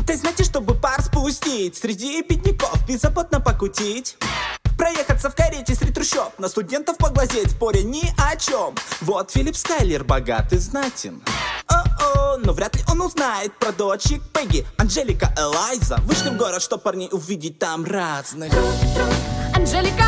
Ты знаете, чтобы пар спустить, среди бедняков беззаботно покутить, проехаться в карете среди трущоб, на студентов поглазеть, споря ни о чем. Вот Филипп Скайлер богат и знатен, но вряд ли он узнает про дочек Пегги, Анжелика, Элайза. Вышли в город, чтоб парней увидеть там разных. Анжелика,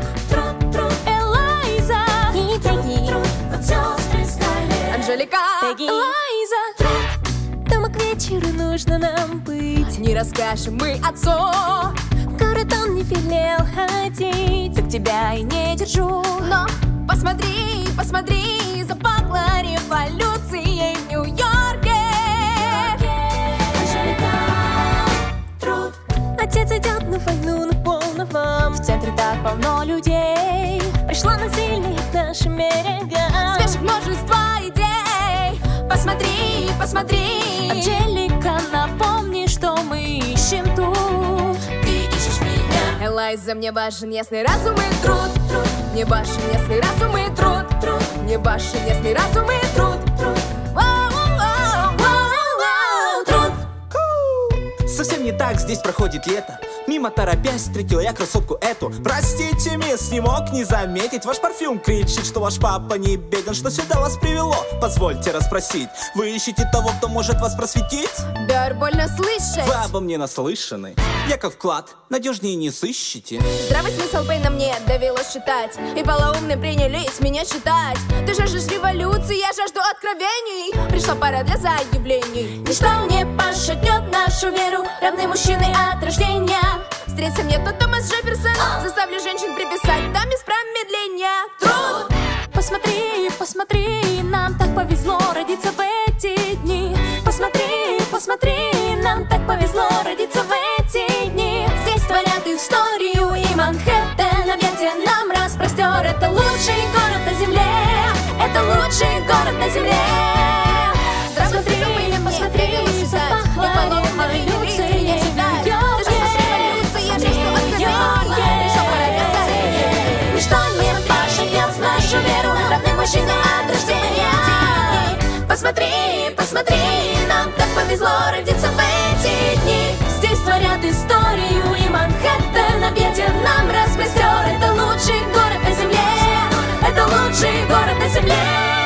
Элайза и Пегги, сестры Скайлер. Анжелика, Пегги, Элайза. Дома к вечеру нужно нам быть. Не расскажем мы отцу, в город он не велел ходить. Так тебя и не держу. Но посмотри, посмотри, запахло революцией в Нью-Йорке. Анжелика, труд. Отец идет на войну на полном. В центре так полно людей. Пришла насильник к нашим берегам. Свежих множество идей. Посмотри, посмотри, Анжелика, напомни, что мы ищем тут. Ты ищешь меня. Элайза, мне важен ясный разум и труд. Мне важен ясный разум и труд. Мне важен ясный разум и труд. Совсем не так здесь проходит лето. Мимо торопясь встретил я красотку эту. Простите, мисс, не мог не заметить. Ваш парфюм кричит, что ваш папа не беден. Что сюда вас привело? Позвольте расспросить. Вы ищете того, кто может вас просветить? Да, больно слышать. Вы обо мне наслышаны. Я как вклад, надежнее не сыщите. Здравый смысл Пейна мне довелось читать, и полоумные принялись меня считать. Ты жаждешь революции, я жажду откровений. Пришла пора для заявлений. Ничто не пошатнет нашу веру. Равны мужчины от рождения. Встретится мне тот Томас Джефферсон. Заставлю женщин приписать даме с промедления. Труд! Посмотри, посмотри, нам так повезло родиться в эти дни. Посмотри, посмотри, нам так повезло родиться в эти дни. Здесь творят историю, и Манхэттен объятия нам распростер. Это лучший город на земле. Это лучший город на земле. Посмотри, посмотри, запахло революцией. Ничто не пошатнет нашу веру. Равны мужчины от рождения. Посмотри, посмотри, нам так повезло родиться в эти дни. Здесь творят историю, и Манхэттен объятия нам распростер. Это лучший город на земле. Это лучший город на земле.